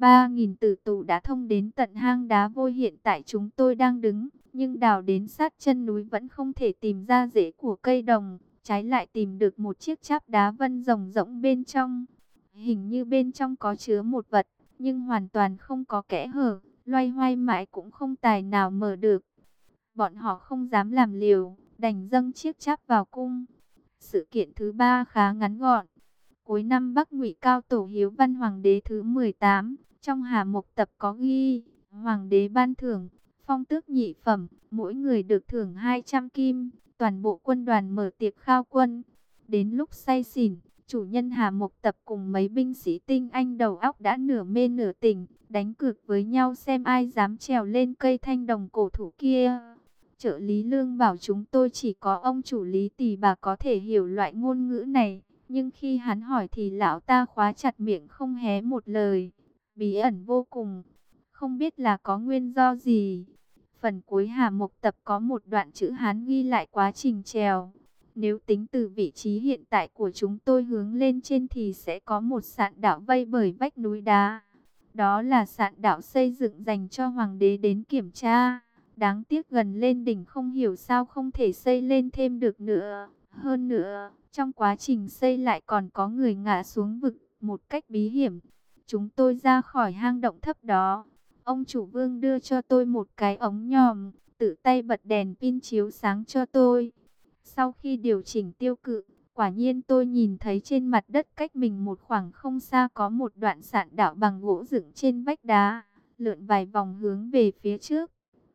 3.000 tử tù đã thông đến tận hang đá vôi hiện tại chúng tôi đang đứng, nhưng đào đến sát chân núi vẫn không thể tìm ra rễ của cây đồng, trái lại tìm được một chiếc cháp đá vân rồng rỗng bên trong. Hình như bên trong có chứa một vật, nhưng hoàn toàn không có kẽ hở, loay hoay mãi cũng không tài nào mở được. Bọn họ không dám làm liều, đành dâng chiếc cháp vào cung. Sự kiện thứ ba khá ngắn gọn. Cuối năm Bắc Ngụy Cao Tổ Hiếu Văn Hoàng đế thứ 18, trong Hà Mộc Tập có ghi, Hoàng đế ban thưởng, phong tước nhị phẩm, mỗi người được thưởng 200 kim, toàn bộ quân đoàn mở tiệc khao quân. Đến lúc say xỉn, chủ nhân Hà Mộc Tập cùng mấy binh sĩ tinh anh đầu óc đã nửa mê nửa tỉnh, đánh cược với nhau xem ai dám trèo lên cây thanh đồng cổ thụ kia. Trợ lý Lương bảo chúng tôi chỉ có ông chủ Lý Tỳ Bà có thể hiểu loại ngôn ngữ này. Nhưng khi hắn hỏi thì lão ta khóa chặt miệng không hé một lời. Bí ẩn vô cùng. Không biết là có nguyên do gì. Phần cuối Hà Mộc Tập có một đoạn chữ Hán ghi lại quá trình trèo. Nếu tính từ vị trí hiện tại của chúng tôi hướng lên trên thì sẽ có một sạn đạo vây bởi vách núi đá. Đó là sạn đạo xây dựng dành cho hoàng đế đến kiểm tra. Đáng tiếc gần lên đỉnh không hiểu sao không thể xây lên thêm được nữa. Hơn nữa, trong quá trình xây lại còn có người ngã xuống vực một cách bí hiểm. Chúng tôi ra khỏi hang động thấp đó. Ông chủ Vương đưa cho tôi một cái ống nhòm, tự tay bật đèn pin chiếu sáng cho tôi. Sau khi điều chỉnh tiêu cự, quả nhiên tôi nhìn thấy trên mặt đất cách mình một khoảng không xa có một đoạn sạn đạo bằng gỗ dựng trên vách đá, lượn vài vòng hướng về phía trước.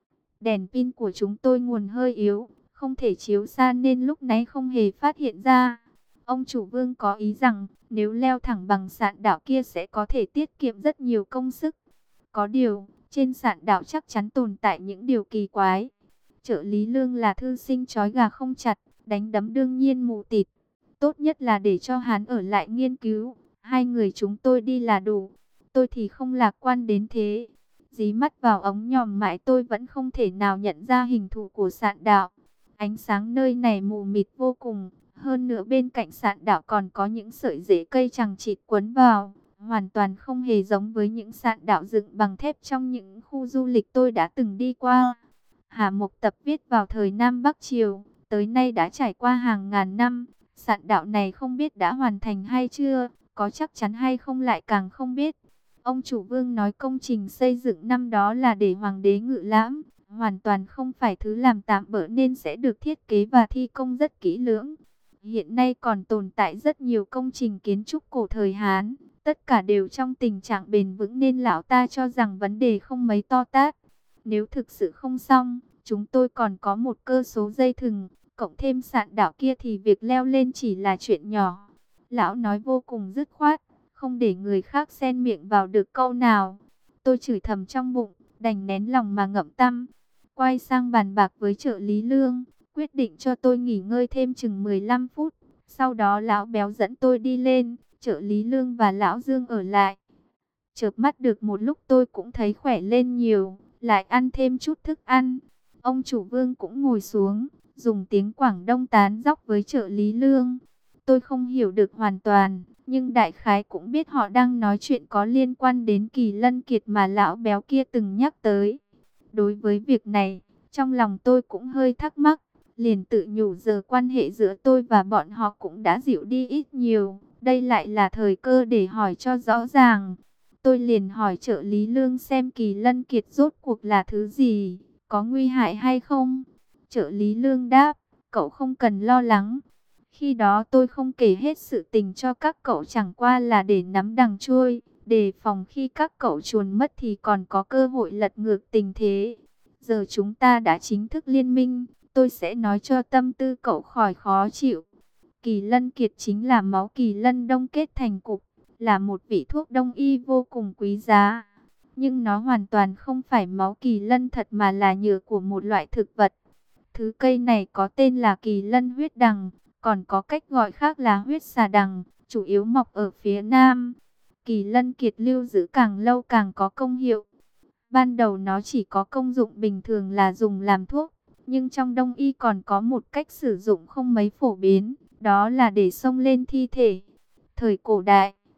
Đèn pin của chúng tôi nguồn hơi yếu, không thể chiếu xa nên lúc nãy không hề phát hiện ra. Ông chủ Vương có ý rằng nếu leo thẳng bằng sạn đạo kia sẽ có thể tiết kiệm rất nhiều công sức. Có điều, trên sạn đạo chắc chắn tồn tại những điều kỳ quái. Trợ lý Lương là thư sinh trói gà không chặt, đánh đấm đương nhiên mù tịt. Tốt nhất là để cho hắn ở lại nghiên cứu, hai người chúng tôi đi là đủ. Tôi thì không lạc quan đến thế. Dí mắt vào ống nhòm mãi tôi vẫn không thể nào nhận ra hình thù của sạn đạo. Ánh sáng nơi này mù mịt vô cùng. Hơn nữa bên cạnh sạn đạo còn có những sợi rễ cây chằng chịt quấn vào. Hoàn toàn không hề giống với những sạn đạo dựng bằng thép trong những khu du lịch tôi đã từng đi qua. Hà Mộc Tập viết vào thời Nam Bắc Triều, tới nay đã trải qua hàng ngàn năm. Sạn đạo này không biết đã hoàn thành hay chưa, có chắc chắn hay không lại càng không biết. Ông chủ Vương nói công trình xây dựng năm đó là để hoàng đế ngự lãm, hoàn toàn không phải thứ làm tạm bỡ nên sẽ được thiết kế và thi công rất kỹ lưỡng. Hiện nay còn tồn tại rất nhiều công trình kiến trúc cổ thời Hán, tất cả đều trong tình trạng bền vững nên lão ta cho rằng vấn đề không mấy to tát. Nếu thực sự không xong, chúng tôi còn có một cơ số dây thừng, cộng thêm sạn đạo kia thì việc leo lên chỉ là chuyện nhỏ. Lão nói vô cùng dứt khoát, không để người khác xen miệng vào được câu nào. Tôi chửi thầm trong bụng, đành nén lòng mà ngậm tăm. Quay sang bàn bạc với trợ lý Lương, quyết định cho tôi nghỉ ngơi thêm chừng 15 phút. Sau đó lão béo dẫn tôi đi lên, trợ lý Lương và lão Dương ở lại. Chợp mắt được một lúc tôi cũng thấy khỏe lên nhiều, lại ăn thêm chút thức ăn. Ông chủ Vương cũng ngồi xuống, dùng tiếng Quảng Đông tán dóc với trợ lý Lương. Tôi không hiểu được hoàn toàn, nhưng đại khái cũng biết họ đang nói chuyện có liên quan đến Kỳ Lân Kiệt mà lão béo kia từng nhắc tới. Đối với việc này, trong lòng tôi cũng hơi thắc mắc, liền tự nhủ giờ quan hệ giữa tôi và bọn họ cũng đã dịu đi ít nhiều. Đây lại là thời cơ để hỏi cho rõ ràng. Tôi liền hỏi trợ lý Lương xem Kỳ Lân Kiệt rốt cuộc là thứ gì, có nguy hại hay không. Trợ lý Lương đáp, cậu không cần lo lắng. Khi đó tôi không kể hết sự tình cho các cậu chẳng qua là để nắm đằng chui, đề phòng khi các cậu chuồn mất thì còn có cơ hội lật ngược tình thế. Giờ chúng ta đã chính thức liên minh, tôi sẽ nói cho tâm tư cậu khỏi khó chịu. Kỳ Lân Kiệt chính là máu kỳ lân đông kết thành cục, là một vị thuốc đông y vô cùng quý giá. Nhưng nó hoàn toàn không phải máu kỳ lân thật mà là nhựa của một loại thực vật. Thứ cây này có tên là kỳ lân huyết đằng, còn có cách gọi khác là huyết xà đằng, chủ yếu mọc ở phía Nam. Kỳ Lân Kiệt lưu giữ càng lâu càng có công hiệu. Ban đầu nó chỉ có công dụng bình thường là dùng làm thuốc, nhưng trong đông y còn có một cách sử dụng không mấy phổ biến, đó là để xông lên thi thể. Thời cổ đại,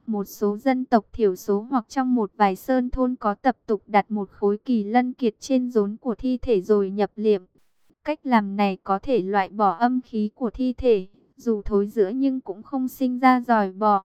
Một số dân tộc thiểu số hoặc trong một vài sơn thôn có tập tục đặt một khối kỳ lân kiệt trên rốn của thi thể rồi nhập liệm. Cách làm này có thể loại bỏ âm khí của thi thể, dù thối rữa nhưng cũng không sinh ra giòi bọ.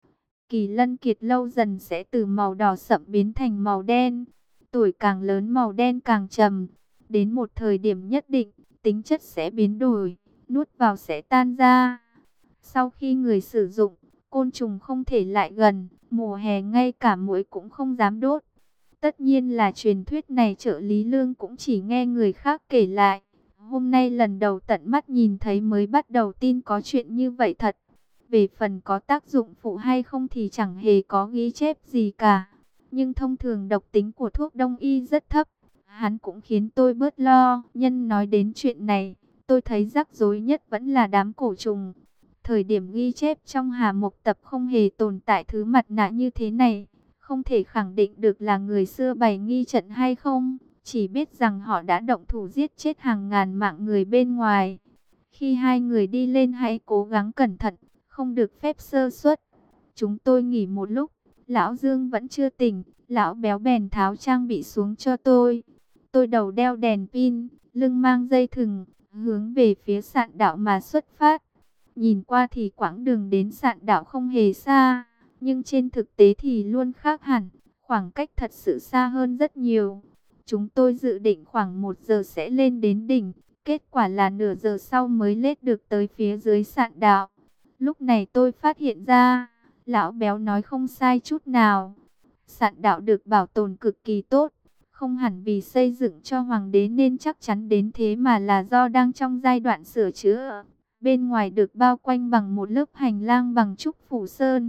Kỳ lân kiệt lâu dần sẽ từ màu đỏ sậm biến thành màu đen. Tuổi càng lớn màu đen càng trầm. Đến một thời điểm nhất định, tính chất sẽ biến đổi, nuốt vào sẽ tan ra. Sau khi người sử dụng, côn trùng không thể lại gần, mùa hè ngay cả muỗi cũng không dám đốt. Tất nhiên là truyền thuyết này trợ lý Lương cũng chỉ nghe người khác kể lại. Hôm nay lần đầu tận mắt nhìn thấy mới bắt đầu tin có chuyện như vậy thật. Về phần có tác dụng phụ hay không thì chẳng hề có ghi chép gì cả. Nhưng thông thường độc tính của thuốc đông y rất thấp. Hắn cũng khiến tôi bớt lo. Nhân nói đến chuyện này, tôi thấy rắc rối nhất vẫn là đám cổ trùng. Thời điểm ghi chép trong Hà Mộc Tập không hề tồn tại thứ mặt nạ như thế này. Không thể khẳng định được là người xưa bày nghi trận hay không. Chỉ biết rằng họ đã động thủ giết chết hàng ngàn mạng người bên ngoài. Khi hai người đi lên hãy cố gắng cẩn thận, không được phép sơ suất. Chúng tôi nghỉ một lúc, lão Dương vẫn chưa tỉnh, lão béo bèn tháo trang bị xuống cho tôi. Tôi đầu đeo đèn pin, lưng mang dây thừng, hướng về phía sạn đạo mà xuất phát. Nhìn qua thì quãng đường đến sạn đạo không hề xa, nhưng trên thực tế thì luôn khác hẳn, khoảng cách thật sự xa hơn rất nhiều. Chúng tôi dự định khoảng 1 giờ sẽ lên đến đỉnh, kết quả là nửa giờ sau mới lết được tới phía dưới sạn đạo. Lúc này tôi phát hiện ra, lão béo nói không sai chút nào. Sạn đạo được bảo tồn cực kỳ tốt, không hẳn vì xây dựng cho hoàng đế nên chắc chắn đến thế mà là do đang trong giai đoạn sửa chữa. Bên ngoài được bao quanh bằng một lớp hành lang bằng trúc phủ sơn.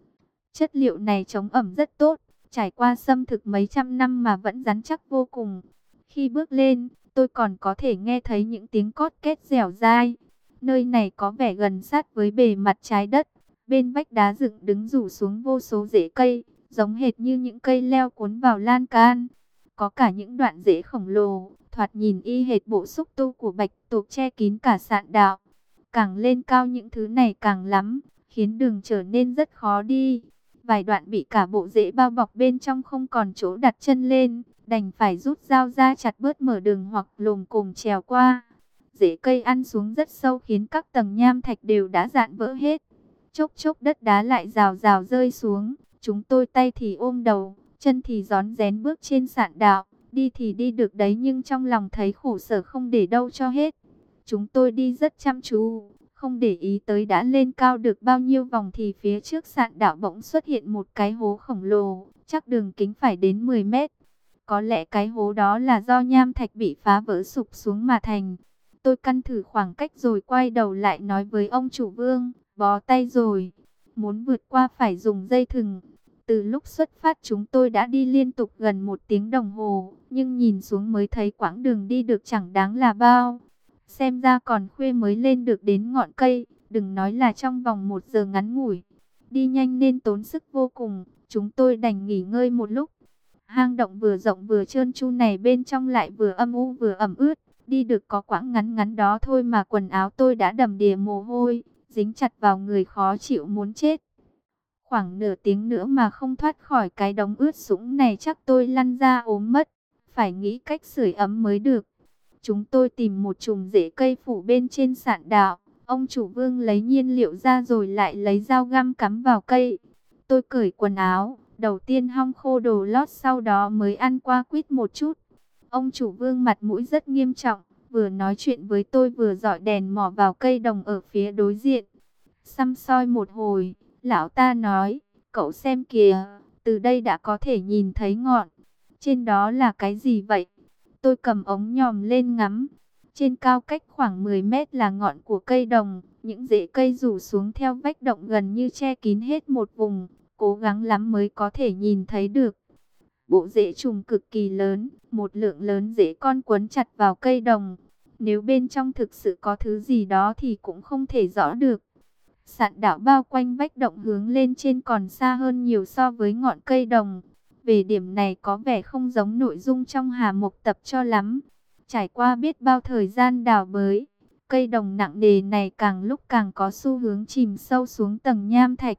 Chất liệu này chống ẩm rất tốt, trải qua xâm thực mấy trăm năm mà vẫn rắn chắc vô cùng. Khi bước lên, tôi còn có thể nghe thấy những tiếng cót két dẻo dai. Nơi này có vẻ gần sát với bề mặt trái đất. Bên vách đá dựng đứng rủ xuống vô số rễ cây, giống hệt như những cây leo cuốn vào lan can. Có cả những đoạn rễ khổng lồ, thoạt nhìn y hệt bộ xúc tu của bạch tuộc che kín cả sạn đạo. Càng lên cao những thứ này càng lắm, khiến đường trở nên rất khó đi. Vài đoạn bị cả bộ rễ bao bọc bên trong không còn chỗ đặt chân lên, đành phải rút dao ra chặt bớt mở đường hoặc lồm cồm trèo qua. Rễ cây ăn xuống rất sâu khiến các tầng nham thạch đều đã rạn vỡ hết. Chốc chốc đất đá lại rào rào rơi xuống, chúng tôi tay thì ôm đầu, chân thì rón rén bước trên sạn đạo, đi thì đi được đấy nhưng trong lòng thấy khổ sở không để đâu cho hết. Chúng tôi đi rất chăm chú, không để ý tới đã lên cao được bao nhiêu vòng thì phía trước sạn đạo bỗng xuất hiện một cái hố khổng lồ, chắc đường kính phải đến 10 mét. Có lẽ cái hố đó là do nham thạch bị phá vỡ sụp xuống mà thành. Tôi căn thử khoảng cách rồi quay đầu lại nói với ông chủ Vương, bó tay rồi, muốn vượt qua phải dùng dây thừng. Từ lúc xuất phát chúng tôi đã đi liên tục gần 1 tiếng đồng hồ, nhưng nhìn xuống mới thấy quãng đường đi được chẳng đáng là bao. Xem ra còn khuya mới lên được đến ngọn cây, đừng nói là trong vòng 1 giờ ngắn ngủi. Đi nhanh nên tốn sức vô cùng, chúng tôi đành nghỉ ngơi một lúc. Hang động vừa rộng vừa trơn tru này bên trong lại vừa âm u vừa ẩm ướt. Đi được có quãng ngắn ngắn đó thôi mà quần áo tôi đã đầm đìa mồ hôi, dính chặt vào người khó chịu muốn chết. Khoảng nửa tiếng nữa mà không thoát khỏi cái đống ướt sũng này chắc tôi lăn ra ốm mất. Phải nghĩ cách sưởi ấm mới được. Chúng tôi tìm một chùm rễ cây phủ bên trên sạn đạo. Ông chủ Vương lấy nhiên liệu ra rồi lại lấy dao găm cắm vào cây. Tôi cởi quần áo, đầu tiên hong khô đồ lót sau đó mới ăn qua quýt một chút. Ông chủ Vương mặt mũi rất nghiêm trọng, vừa nói chuyện với tôi vừa dọi đèn mỏ vào cây đồng ở phía đối diện. Săm soi một hồi, lão ta nói, cậu xem kìa, từ đây đã có thể nhìn thấy ngọn. Trên đó là cái gì vậy? Tôi cầm ống nhòm lên ngắm. Trên cao cách khoảng 10 mét là ngọn của cây đồng. Những rễ cây rủ xuống theo vách động gần như che kín hết một vùng. Cố gắng lắm mới có thể nhìn thấy được. Bộ rễ trùng cực kỳ lớn. Một lượng lớn rễ con quấn chặt vào cây đồng. Nếu bên trong thực sự có thứ gì đó thì cũng không thể rõ được. Sạn đạo bao quanh vách động hướng lên trên còn xa hơn nhiều so với ngọn cây đồng. Về điểm này có vẻ không giống nội dung trong Hà Mộc Tập cho lắm. Trải qua biết bao thời gian đào bới, cây đồng nặng nề này càng lúc càng có xu hướng chìm sâu xuống tầng nham thạch.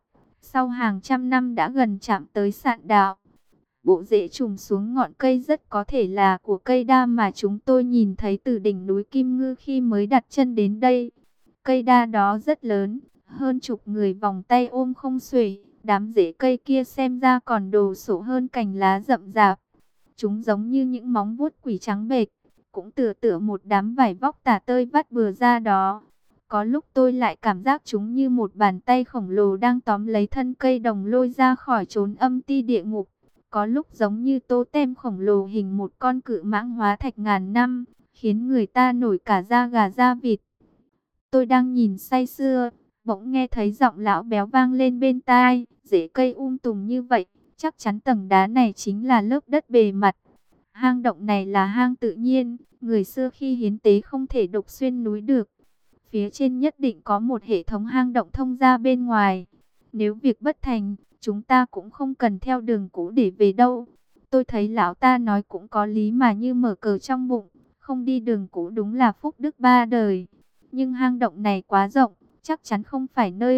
sau hàng trăm năm đã gần chạm tới sạn đạo. Bộ rễ trùm xuống ngọn cây rất có thể là của cây đa mà chúng tôi nhìn thấy từ đỉnh núi Kim Ngư khi mới đặt chân đến đây. Cây đa đó rất lớn, hơn chục người vòng tay ôm không xuể. Đám rễ cây kia xem ra còn đồ sộ hơn cành lá rậm rạp. Chúng giống như những móng vuốt quỷ trắng bệch, cũng tựa tựa một đám vải vóc tả tơi vắt bừa ra đó. Có lúc tôi lại cảm giác chúng như một bàn tay khổng lồ đang tóm lấy thân cây đồng lôi ra khỏi chốn âm ti địa ngục. Có lúc giống như tô tem khổng lồ hình một con cự mãng hóa thạch ngàn năm, khiến người ta nổi cả da gà da vịt. Tôi đang nhìn say sưa, bỗng nghe thấy giọng lão béo vang lên bên tai, rễ cây tùm như vậy, chắc chắn tầng đá này chính là lớp đất bề mặt. Hang động này là hang tự nhiên, người xưa khi hiến tế không thể đục xuyên núi được. Phía trên nhất định có một hệ thống hang động thông ra bên ngoài. Nếu việc bất thành, chúng ta cũng không cần theo đường cũ để về đâu. Tôi thấy lão ta nói cũng có lý mà, như mở cờ trong bụng, không đi đường cũ đúng là phúc đức ba đời. Nhưng hang động này quá rộng, chắc chắn không phải nơi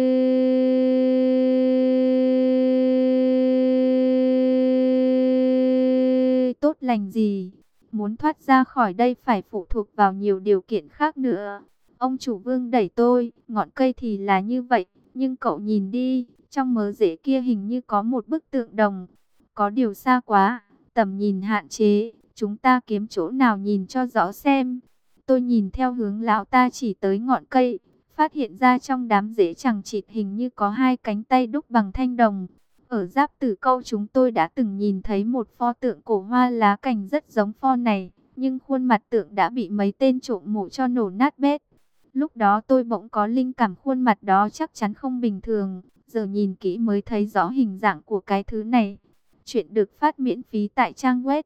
tốt lành gì. Muốn thoát ra khỏi đây phải phụ thuộc vào nhiều điều kiện khác nữa. Ông chủ Vương đẩy tôi, ngọn cây thì là như vậy, nhưng cậu nhìn đi, trong mớ rễ kia hình như có một bức tượng đồng. Có điều xa quá, tầm nhìn hạn chế, chúng ta kiếm chỗ nào nhìn cho rõ xem. Tôi nhìn theo hướng lão ta chỉ tới ngọn cây, phát hiện ra trong đám rễ chằng chịt hình như có hai cánh tay đúc bằng thanh đồng. Ở Giáp Tử Câu chúng tôi đã từng nhìn thấy một pho tượng cổ hoa lá cành rất giống pho này, nhưng khuôn mặt tượng đã bị mấy tên trộm mổ cho nổ nát bét. Lúc đó tôi bỗng có linh cảm khuôn mặt đó chắc chắn không bình thường, giờ nhìn kỹ mới thấy rõ hình dạng của cái thứ này. Chuyện được phát miễn phí tại trang web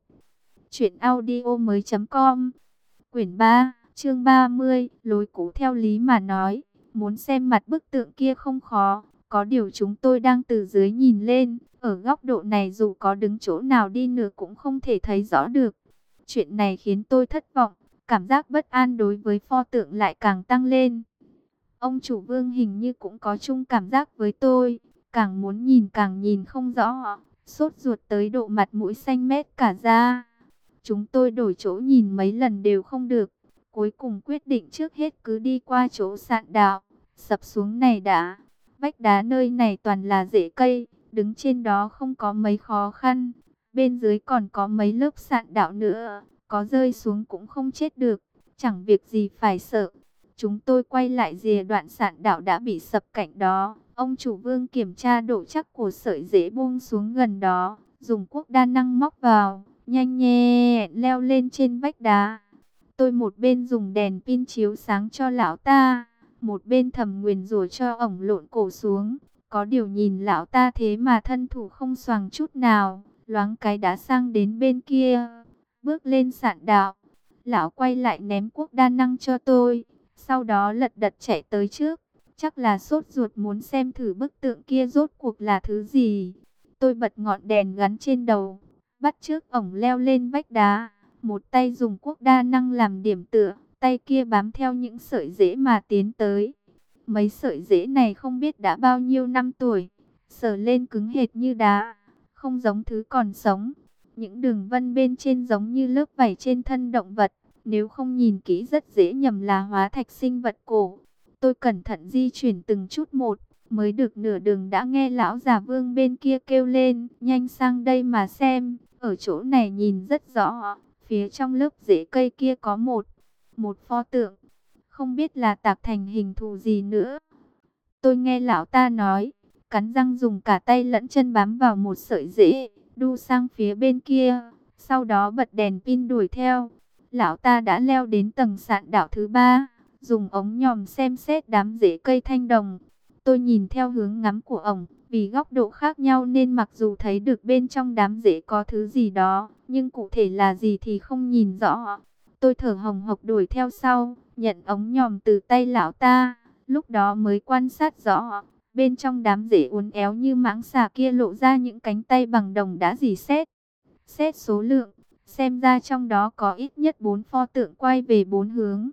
truyệnaudiomoi.com. Quyển 3, chương 30, lối cũ theo lý mà nói, muốn xem mặt bức tượng kia không khó, có điều chúng tôi đang từ dưới nhìn lên, ở góc độ này dù có đứng chỗ nào đi nữa cũng không thể thấy rõ được. Chuyện này khiến tôi thất vọng, cảm giác bất an đối với pho tượng lại càng tăng lên. Ông chủ Vương hình như cũng có chung cảm giác với tôi, càng muốn nhìn càng nhìn không rõ, sốt ruột tới độ mặt mũi xanh mét cả da. Chúng tôi đổi chỗ nhìn mấy lần đều không được, cuối cùng quyết định trước hết cứ đi qua chỗ sạn đạo, sập xuống này đã. Vách đá nơi này toàn là rễ cây, đứng trên đó không có mấy khó khăn, bên dưới còn có mấy lớp sạn đạo nữa, có rơi xuống cũng không chết được, chẳng việc gì phải sợ. Chúng tôi quay lại rìa đoạn sạn đạo đã bị sập cạnh đó. Ông chủ Vương kiểm tra độ chắc của sợi rễ buông xuống gần đó, dùng cuốc đa năng móc vào, nhanh nhẹn leo lên trên vách đá. Tôi một bên dùng đèn pin chiếu sáng cho lão ta, một bên thầm nguyền rủa cho ổng lộn cổ xuống. Có điều nhìn lão ta thế mà thân thủ không xoàng chút nào, loáng cái đã sang đến bên kia. Bước lên sạn đạo, lão quay lại ném cuốc đa năng cho tôi, sau đó lật đật chạy tới trước. Chắc là sốt ruột muốn xem thử bức tượng kia rốt cuộc là thứ gì. Tôi bật ngọn đèn gắn trên đầu, bắt chước ổng leo lên vách đá, một tay dùng cuốc đa năng làm điểm tựa, tay kia bám theo những sợi rễ mà tiến tới. Mấy sợi rễ này không biết đã bao nhiêu năm tuổi, sờ lên cứng hệt như đá, không giống thứ còn sống. Những đường vân bên trên giống như lớp vảy trên thân động vật, nếu không nhìn kỹ rất dễ nhầm là hóa thạch sinh vật cổ. Tôi cẩn thận di chuyển từng chút một, mới được nửa đường đã nghe lão già Vương bên kia kêu lên, nhanh sang đây mà xem, ở chỗ này nhìn rất rõ, phía trong lớp rễ cây kia có một pho tượng, không biết là tạc thành hình thù gì nữa. Tôi nghe lão ta nói, cắn răng dùng cả tay lẫn chân bám vào một sợi rễ, đu sang phía bên kia, sau đó bật đèn pin đuổi theo. Lão ta đã leo đến tầng sạn đạo thứ 3, dùng ống nhòm xem xét đám rễ cây thanh đồng. Tôi nhìn theo hướng ngắm của ổng, vì góc độ khác nhau nên mặc dù thấy được bên trong đám rễ có thứ gì đó, nhưng cụ thể là gì thì không nhìn rõ. Tôi thở hồng hộc đuổi theo sau, nhận ống nhòm từ tay lão ta, lúc đó mới quan sát rõ. Bên trong đám rễ uốn éo như mãng xà kia lộ ra những cánh tay bằng đồng đã rỉ sét. Xét số lượng, xem ra trong đó có ít nhất 4 pho tượng quay về 4 hướng.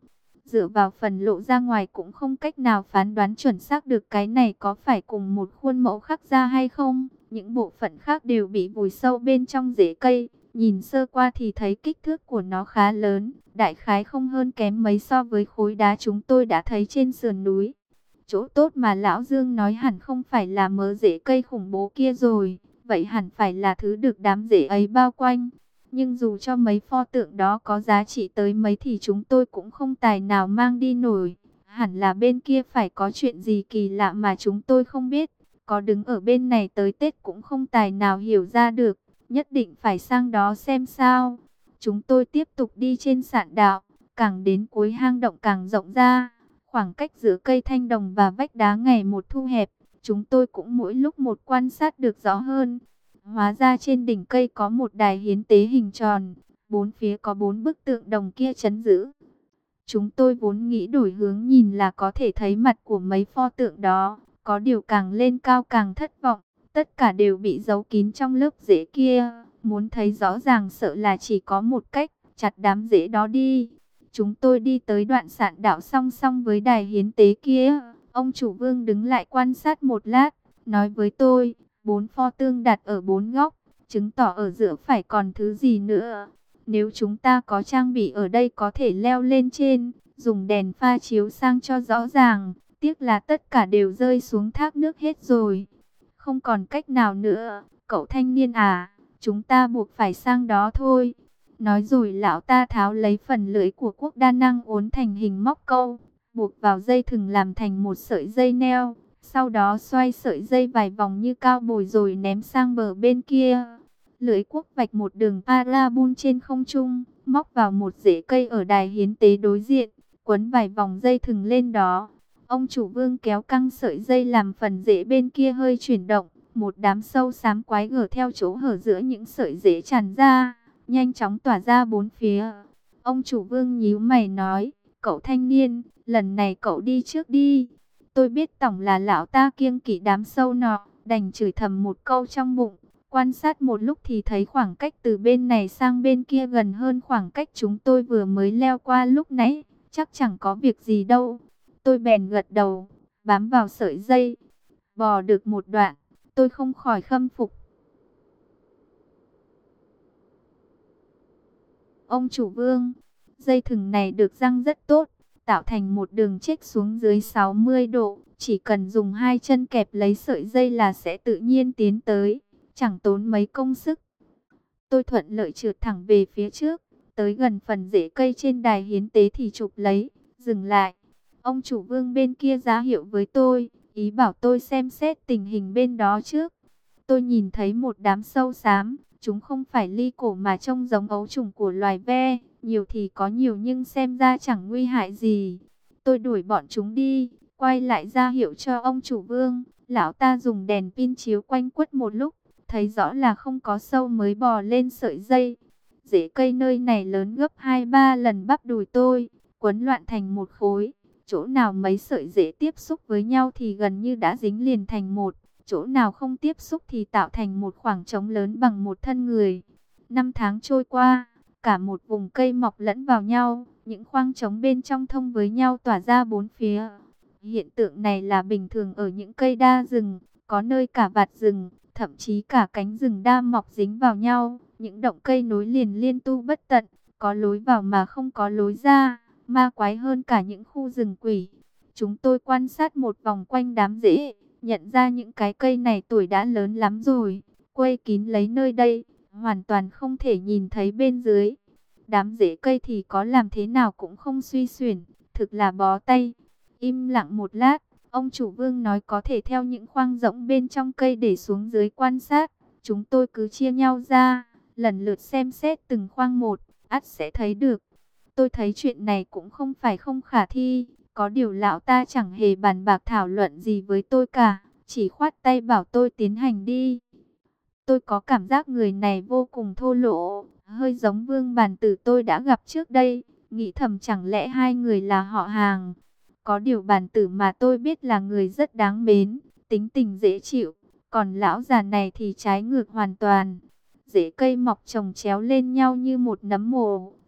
Dựa vào phần lộ ra ngoài cũng không cách nào phán đoán chuẩn xác được cái này có phải cùng một khuôn mẫu khắc ra hay không. Những bộ phận khác đều bị vùi sâu bên trong rễ cây. Nhìn sơ qua thì thấy kích thước của nó khá lớn, đại khái không hơn kém mấy so với khối đá chúng tôi đã thấy trên sườn núi. Chỗ tốt mà Lão Dương nói hẳn không phải là mớ rễ cây khủng bố kia rồi, vậy hẳn phải là thứ được đám rễ ấy bao quanh. Nhưng dù cho mấy pho tượng đó có giá trị tới mấy thì chúng tôi cũng không tài nào mang đi nổi. Hẳn là bên kia phải có chuyện gì kỳ lạ mà chúng tôi không biết. Có đứng ở bên này tới Tết cũng không tài nào hiểu ra được. Nhất định phải sang đó xem sao. Chúng tôi tiếp tục đi trên sạn đạo. Càng đến cuối hang động càng rộng ra. Khoảng cách giữa cây thanh đồng và vách đá ngày một thu hẹp. Chúng tôi cũng mỗi lúc một quan sát được rõ hơn. Hóa ra trên đỉnh cây có một đài hiến tế hình tròn, bốn phía có 4 bức tượng đồng kia trấn giữ. Chúng tôi vốn nghĩ đổi hướng nhìn là có thể thấy mặt của mấy pho tượng đó, có điều càng lên cao càng thất vọng, tất cả đều bị giấu kín trong lớp rễ kia. Muốn thấy rõ ràng sợ là chỉ có một cách, chặt đám rễ đó đi. Chúng tôi đi tới đoạn sạn đạo song song với đài hiến tế kia. Ông chủ Vương đứng lại quan sát một lát, nói với tôi, 4 pho tượng đặt ở 4 góc, chứng tỏ ở giữa phải còn thứ gì nữa. Nếu chúng ta có trang bị ở đây có thể leo lên trên, dùng đèn pha chiếu sang cho rõ ràng. Tiếc là tất cả đều rơi xuống thác nước hết rồi. Không còn cách nào nữa, cậu thanh niên à, chúng ta buộc phải sang đó thôi. Nói rồi lão ta tháo lấy phần lưỡi của quốc đa năng uốn thành hình móc câu, buộc vào dây thừng làm thành một sợi dây neo. Sau đó xoay sợi dây vài vòng như cao bồi rồi ném sang bờ bên kia. Lưỡi cuốc vạch một đường parabol trên không trung, móc vào một rễ cây ở đài hiến tế đối diện, quấn vài vòng dây thừng lên đó. Ông chủ Vương kéo căng sợi dây làm phần rễ bên kia hơi chuyển động, một đám sâu xám quái gở theo chỗ hở giữa những sợi rễ tràn ra, nhanh chóng tỏa ra bốn phía. Ông chủ Vương nhíu mày nói, cậu thanh niên, lần này cậu đi trước đi. Tôi biết tổng là lão ta kiêng kỵ đám sâu nọ, đành chửi thầm một câu trong bụng. Quan sát một lúc thì thấy khoảng cách từ bên này sang bên kia gần hơn khoảng cách chúng tôi vừa mới leo qua lúc nãy. Chắc chẳng có việc gì đâu. Tôi bèn gật đầu, bám vào sợi dây. Bò được một đoạn, tôi không khỏi khâm phục. Ông chủ Vương, dây thừng này được giăng rất tốt, tạo thành một đường chếch xuống dưới 60 độ. Chỉ cần dùng hai chân kẹp lấy sợi dây là sẽ tự nhiên tiến tới, chẳng tốn mấy công sức. Tôi thuận lợi trượt thẳng về phía trước, tới gần phần rễ cây trên đài hiến tế thì chụp lấy, dừng lại. Ông chủ Vương bên kia ra hiệu với tôi, ý bảo tôi xem xét tình hình bên đó trước. Tôi nhìn thấy một đám sâu xám, chúng không phải ly cổ mà trông giống ấu trùng của loài ve, nhiều thì có nhiều nhưng xem ra chẳng nguy hại gì. Tôi đuổi bọn chúng đi, quay lại ra hiệu cho ông chủ Vương. Lão ta dùng đèn pin chiếu quanh quất một lúc, thấy rõ là không có sâu mới bò lên sợi dây. Rễ cây nơi này lớn gấp 2-3 lần bắp đùi tôi, quấn loạn thành một khối. Chỗ nào mấy sợi rễ tiếp xúc với nhau thì gần như đã dính liền thành một. Chỗ nào không tiếp xúc thì tạo thành một khoảng trống lớn bằng một thân người. 5 tháng trôi qua, cả một vùng cây mọc lẫn vào nhau. Những khoang trống bên trong thông với nhau tỏa ra bốn phía. Hiện tượng này là bình thường ở những cây đa rừng, có nơi cả vạt rừng, thậm chí cả cánh rừng đa mọc dính vào nhau. Những động cây nối liền liên tu bất tận, có lối vào mà không có lối ra, ma quái hơn cả những khu rừng quỷ. Chúng tôi quan sát một vòng quanh đám rễ, nhận ra những cái cây này tuổi đã lớn lắm rồi, quây kín lấy nơi đây, hoàn toàn không thể nhìn thấy bên dưới. Đám rễ cây thì có làm thế nào cũng không suy xuyển, thực là bó tay. Im lặng một lát, ông chủ Vương nói có thể theo những khoang rỗng bên trong cây để xuống dưới quan sát. Chúng tôi cứ chia nhau ra, lần lượt xem xét từng khoang một, ắt sẽ thấy được. Tôi thấy chuyện này cũng không phải không khả thi, có điều lão ta chẳng hề bàn bạc thảo luận gì với tôi cả, chỉ khoát tay bảo tôi tiến hành đi. Tôi có cảm giác người này vô cùng thô lỗ, hơi giống Vương Bàn Tử tôi đã gặp trước đây, nghĩ thầm chẳng lẽ hai người là họ hàng. Có điều Bàn Tử mà tôi biết là người rất đáng mến, tính tình dễ chịu, còn lão già này thì trái ngược hoàn toàn. Rễ cây mọc chồng chéo lên nhau như một nấm mồ,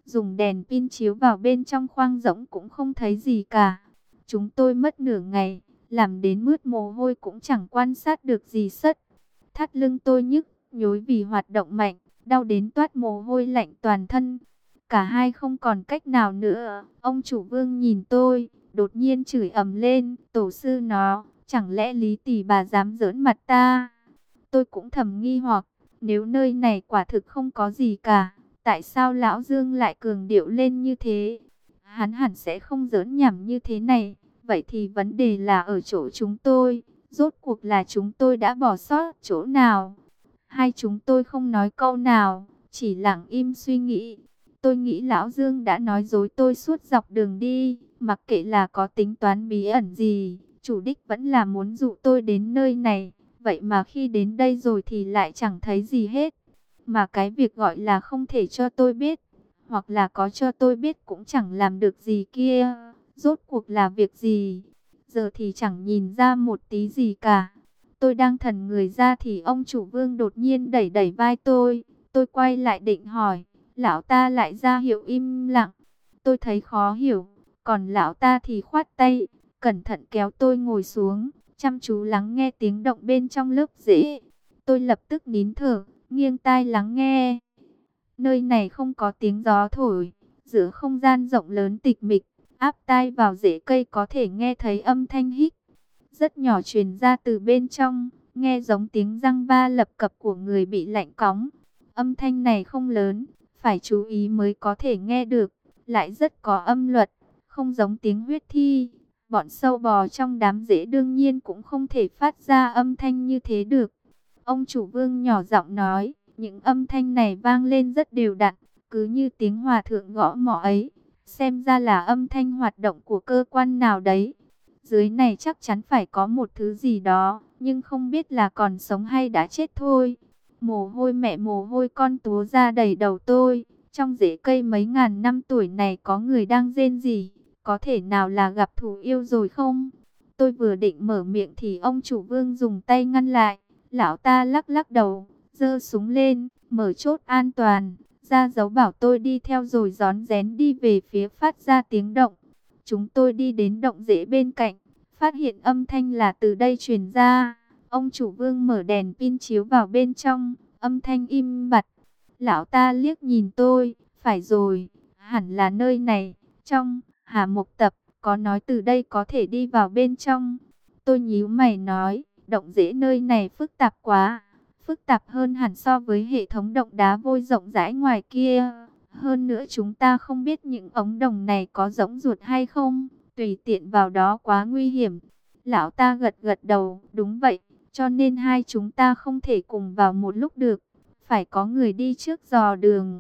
Dùng đèn pin chiếu vào bên trong khoang rỗng cũng không thấy gì cả. Chúng tôi mất nửa ngày, làm đến mướt mồ hôi cũng chẳng quan sát được gì sất. Thắt lưng tôi nhức, nhối vì hoạt động mạnh, đau đến toát mồ hôi lạnh toàn thân. Cả hai không còn cách nào nữa. Ông chủ Vương nhìn tôi, đột nhiên chửi ầm lên, tổ sư nó, chẳng lẽ Lý tỷ bà dám giỡn mặt ta? Tôi cũng thầm nghi hoặc, nếu nơi này quả thực không có gì cả, tại sao lão Dương lại cường điệu lên như thế? Hắn hẳn sẽ không giỡn nhảm như thế này. Vậy thì vấn đề là ở chỗ chúng tôi. Rốt cuộc là chúng tôi đã bỏ sót chỗ nào? Hai chúng tôi không nói câu nào, chỉ lặng im suy nghĩ. Tôi nghĩ lão Dương đã nói dối tôi suốt dọc đường đi. Mặc kệ là có tính toán bí ẩn gì, chủ đích vẫn là muốn dụ tôi đến nơi này. Vậy mà khi đến đây rồi thì lại chẳng thấy gì hết. Mà cái việc gọi là không thể cho tôi biết, hoặc là có cho tôi biết cũng chẳng làm được gì kia. Rốt cuộc là việc gì? Giờ thì chẳng nhìn ra một tí gì cả. Tôi đang thần người ra thì ông chủ Vương đột nhiên đẩy đẩy vai tôi. Tôi quay lại định hỏi, lão ta lại ra hiệu im lặng. Tôi thấy khó hiểu, còn lão ta thì khoát tay, cẩn thận kéo tôi ngồi xuống, chăm chú lắng nghe tiếng động bên trong lớp rễ. Tôi lập tức nín thở, nghiêng tai lắng nghe. Nơi này không có tiếng gió thổi, giữa không gian rộng lớn tịch mịch, áp tai vào rễ cây có thể nghe thấy âm thanh hít rất nhỏ truyền ra từ bên trong, nghe giống tiếng răng va lập cập của người bị lạnh cóng. Âm thanh này không lớn, phải chú ý mới có thể nghe được, lại rất có âm luật, không giống tiếng huyết thi. Bọn sâu bò trong đám rễ đương nhiên cũng không thể phát ra âm thanh như thế được. Ông chủ Vương nhỏ giọng nói, những âm thanh này vang lên rất đều đặn, cứ như tiếng hòa thượng gõ mõ ấy. Xem ra là âm thanh hoạt động của cơ quan nào đấy. Dưới này chắc chắn phải có một thứ gì đó, nhưng không biết là còn sống hay đã chết thôi. Mồ hôi mẹ mồ hôi con túa ra đầy đầu tôi. Trong rễ cây mấy ngàn năm tuổi này có người đang rên rỉ, có thể nào là gặp thù yêu rồi không? Tôi vừa định mở miệng thì ông chủ Vương dùng tay ngăn lại. Lão ta lắc lắc đầu, giơ súng lên, mở chốt an toàn, ra dấu bảo tôi đi theo rồi rón rén đi về phía phát ra tiếng động. Chúng tôi đi đến động rễ bên cạnh, phát hiện âm thanh là từ đây truyền ra. Ông chủ Vương mở đèn pin chiếu vào bên trong, âm thanh im bặt. Lão ta liếc nhìn tôi, phải rồi, hẳn là nơi này. Trong Hà Mộc Tập có nói từ đây có thể đi vào bên trong. Tôi nhíu mày nói, động rễ nơi này phức tạp quá, phức tạp hơn hẳn so với hệ thống động đá vôi rộng rãi ngoài kia. Hơn nữa chúng ta không biết những ống đồng này có rỗng ruột hay không, tùy tiện vào đó quá nguy hiểm. Lão ta gật gật đầu, đúng vậy, cho nên hai chúng ta không thể cùng vào một lúc được, phải có người đi trước dò đường.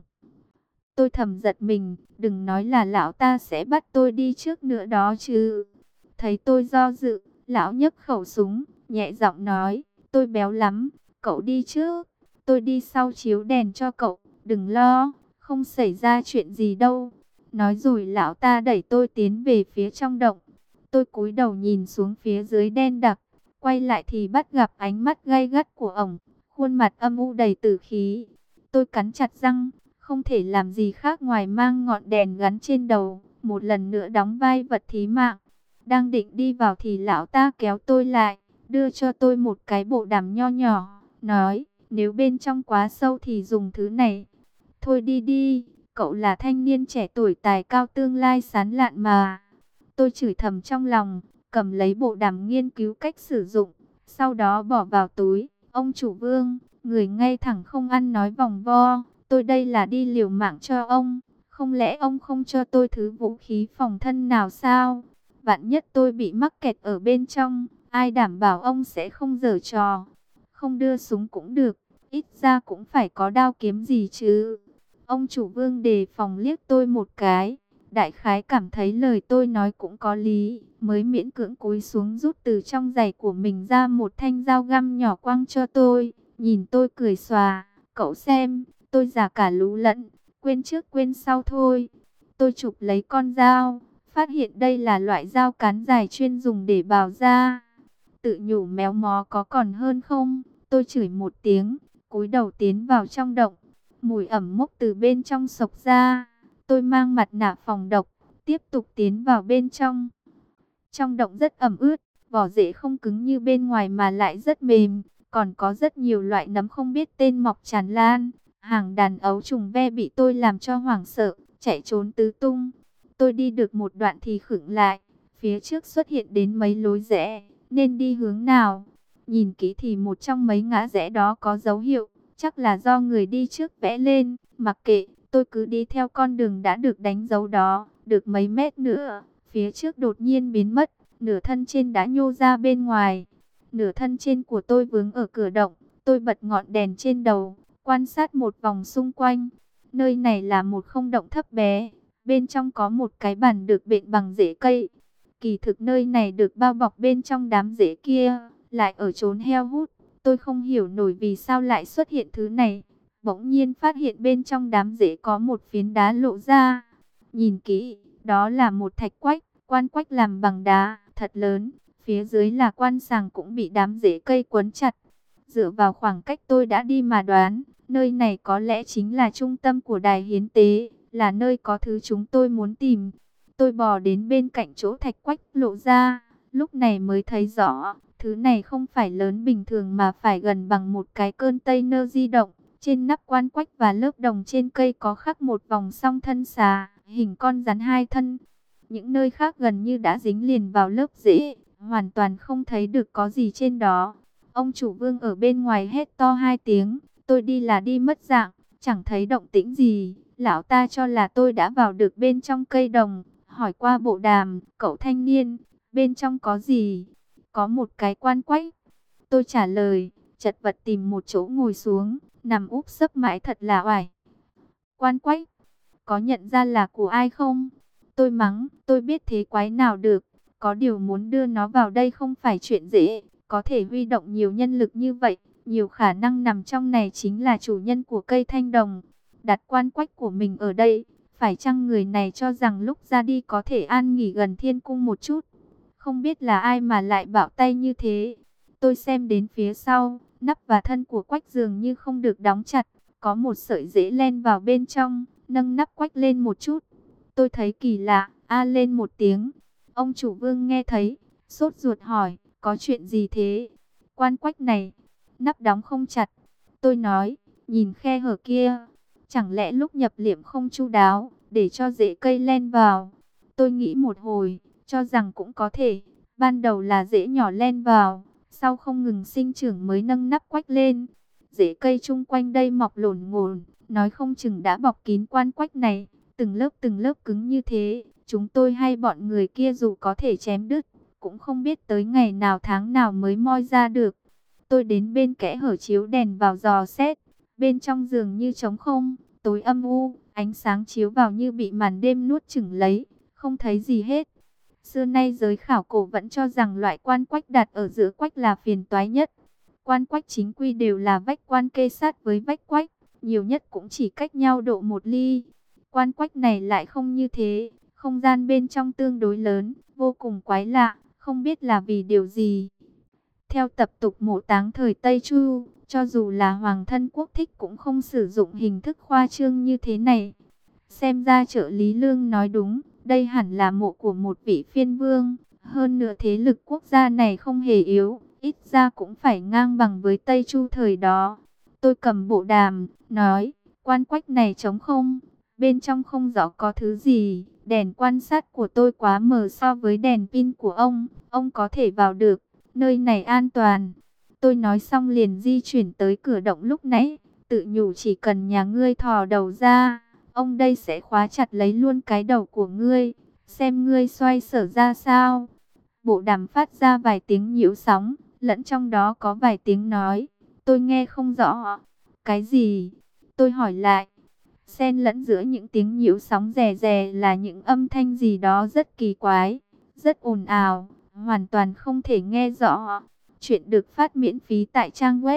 Tôi thầm giật mình, đừng nói là lão ta sẽ bắt tôi đi trước nữa đó chứ. Thấy tôi do dự, lão nhấc khẩu súng, nhẹ giọng nói, tôi béo lắm, cậu đi trước, tôi đi sau chiếu đèn cho cậu, đừng lo, không xảy ra chuyện gì đâu. Nói rồi lão ta đẩy tôi tiến về phía trong động. Tôi cúi đầu nhìn xuống phía dưới đen đặc, quay lại thì bắt gặp ánh mắt gay gắt của ổng, khuôn mặt âm u đầy tử khí. Tôi cắn chặt răng, không thể làm gì khác ngoài mang ngọn đèn gắn trên đầu, một lần nữa đóng vai vật thí mạng. Đang định đi vào thì lão ta kéo tôi lại, đưa cho tôi một cái bộ đàm nho nhỏ, nói, nếu bên trong quá sâu thì dùng thứ này. Thôi đi đi, cậu là thanh niên trẻ tuổi tài cao tương lai sáng lạn mà. Tôi chửi thầm trong lòng, cầm lấy bộ đàm nghiên cứu cách sử dụng, sau đó bỏ vào túi. Ông chủ Vương, người ngay thẳng không ăn nói vòng vo, tôi đây là đi liều mạng cho ông, không lẽ ông không cho tôi thứ vũ khí phòng thân nào sao? Vạn nhất tôi bị mắc kẹt ở bên trong, ai đảm bảo ông sẽ không giở trò? Không đưa súng cũng được, ít ra cũng phải có đao kiếm gì chứ. Ông chủ Vương đề phòng liếc tôi một cái, đại khái cảm thấy lời tôi nói cũng có lý, mới miễn cưỡng cúi xuống rút từ trong giày của mình ra một thanh dao găm nhỏ quăng cho tôi, nhìn tôi cười xòa, cậu xem, tôi già cả lú lẫn, quên trước quên sau thôi. Tôi chụp lấy con dao, phát hiện đây là loại dao cán dài chuyên dùng để bào da. Tự nhủ méo mó có còn hơn không, tôi chửi một tiếng, cúi đầu tiến vào trong động. Mùi ẩm mốc từ bên trong xộc ra, Tôi mang mặt nạ phòng độc, tiếp tục tiến vào bên trong. Trong động rất ẩm ướt, vỏ rễ không cứng như bên ngoài mà lại rất mềm, còn có rất nhiều loại nấm không biết tên mọc tràn lan. Hàng đàn ấu trùng ve bị tôi làm cho hoảng sợ, chạy trốn tứ tung. Tôi đi được một đoạn thì khựng lại, phía trước xuất hiện đến mấy lối rẽ, nên đi hướng nào? Nhìn kỹ thì một trong mấy ngã rẽ đó có dấu hiệu, chắc là do người đi trước vẽ lên. Mặc kệ, tôi cứ đi theo con đường đã được đánh dấu đó, được mấy mét nữa, phía trước đột nhiên biến mất, nửa thân trên đã nhô ra bên ngoài. Nửa thân trên của tôi vướng ở cửa động, tôi bật ngọn đèn trên đầu, quan sát một vòng xung quanh. Nơi này là một không động thấp bé, bên trong có một cái bàn được bện bằng rễ cây. Kỳ thực nơi này được bao bọc bên trong đám rễ kia, lại ở chốn heo hút. Tôi không hiểu nổi vì sao lại xuất hiện thứ này. Bỗng nhiên phát hiện bên trong đám rễ có một phiến đá lộ ra. Nhìn kỹ, đó là một thạch quách, quan quách làm bằng đá, thật lớn. Phía dưới là quan sàng cũng bị đám rễ cây quấn chặt. Dựa vào khoảng cách tôi đã đi mà đoán, nơi này có lẽ chính là trung tâm của đài hiến tế, là nơi có thứ chúng tôi muốn tìm. Tôi bò đến bên cạnh chỗ thạch quách lộ ra, lúc này mới thấy rõ, thứ này không phải lớn bình thường mà phải gần bằng một cái container di động. Trên nắp quan quách và lớp đồng trên cây có khắc một vòng song thân xà, hình con rắn hai thân. Những nơi khác gần như đã dính liền vào lớp rễ, hoàn toàn không thấy được có gì trên đó. Ông chủ Vương ở bên ngoài hét to hai tiếng, tôi đi là đi mất dạng, chẳng thấy động tĩnh gì. Lão ta cho là tôi đã vào được bên trong cây đồng, hỏi qua bộ đàm, cậu thanh niên, bên trong có gì? Có một cái quan quách. Tôi trả lời, chật vật tìm một chỗ ngồi xuống, nằm úp sấp mãi thật là oải. Quan quách, có nhận ra là của ai không? Tôi mắng, tôi biết thế quái nào được, có điều muốn đưa nó vào đây không phải chuyện dễ, có thể huy động nhiều nhân lực như vậy, nhiều khả năng nằm trong này chính là chủ nhân của cây thanh đồng. Đặt quan quách của mình ở đây, phải chăng người này cho rằng lúc ra đi có thể an nghỉ gần thiên cung một chút? Không biết là ai mà lại bạo tay như thế. Tôi xem đến phía sau, nắp và thân của quách dường như không được đóng chặt, có một sợi rễ len vào bên trong, nâng nắp quách lên một chút. Tôi thấy kỳ lạ, a lên một tiếng. Ông chủ Vương nghe thấy, sốt ruột hỏi, có chuyện gì thế? Quan quách này, nắp đóng không chặt. Tôi nói, nhìn khe hở kia, chẳng lẽ lúc nhập liệm không chu đáo, để cho rễ cây len vào. Tôi nghĩ một hồi, cho rằng cũng có thể. Ban đầu là rễ nhỏ len vào, sau không ngừng sinh trưởng mới nâng nắp quách lên. Rễ cây chung quanh đây mọc lổn ngổn, nói không chừng đã bọc kín quan quách này. Từng lớp cứng như thế, chúng tôi hay bọn người kia dù có thể chém đứt, cũng không biết tới ngày nào tháng nào mới moi ra được. Tôi đến bên kẽ hở chiếu đèn vào dò xét, bên trong giường như trống không, tối âm u, ánh sáng chiếu vào như bị màn đêm nuốt chửng lấy, không thấy gì hết. Xưa nay giới khảo cổ vẫn cho rằng loại quan quách đặt ở giữa quách là phiền toái nhất. Quan quách chính quy đều là vách quan kê sát với vách quách, nhiều nhất cũng chỉ cách nhau độ một ly. Quan quách này lại không như thế, không gian bên trong tương đối lớn, vô cùng quái lạ, không biết là vì điều gì. Theo tập tục mộ táng thời Tây Chu, cho dù là hoàng thân quốc thích cũng không sử dụng hình thức khoa trương như thế này. Xem ra trợ lý Lương nói đúng, đây hẳn là mộ của một vị phiên vương. Hơn nữa thế lực quốc gia này không hề yếu, ít ra cũng phải ngang bằng với Tây Chu thời đó. Tôi cầm bộ đàm, nói, quan quách này trống không, bên trong không rõ có thứ gì. Đèn quan sát của tôi quá mờ so với đèn pin của ông có thể vào được, nơi này an toàn. Tôi nói xong liền di chuyển tới cửa động lúc nãy, tự nhủ chỉ cần nhà ngươi thò đầu ra, ông đây sẽ khóa chặt lấy luôn cái đầu của ngươi, xem ngươi xoay sở ra sao. Bộ đàm phát ra vài tiếng nhiễu sóng, lẫn trong đó có vài tiếng nói, tôi nghe không rõ. Cái gì? Tôi hỏi lại. Xen lẫn giữa những tiếng nhiễu sóng rè rè là những âm thanh gì đó rất kỳ quái, rất ồn ào, hoàn toàn không thể nghe rõ. Chuyện được phát miễn phí tại trang web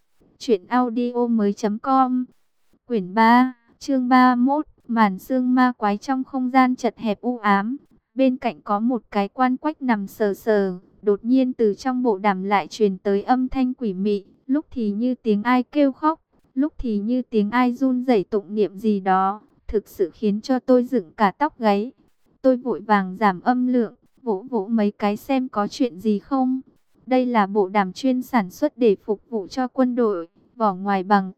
truyệnaudiomoi.com. Quyển 3, chương 31, màn sương ma quái trong không gian chật hẹp u ám. Bên cạnh có một cái quan quách nằm sờ sờ, đột nhiên từ trong bộ đàm lại truyền tới âm thanh quỷ mị, lúc thì như tiếng ai kêu khóc, lúc thì như tiếng ai run rẩy tụng niệm gì đó. thực sự khiến cho tôi dựng cả tóc gáy. Tôi vội vàng giảm âm lượng, vỗ vỗ mấy cái xem có chuyện gì không. Đây là bộ đàm chuyên sản xuất để phục vụ cho quân đội, vỏ ngoài bằng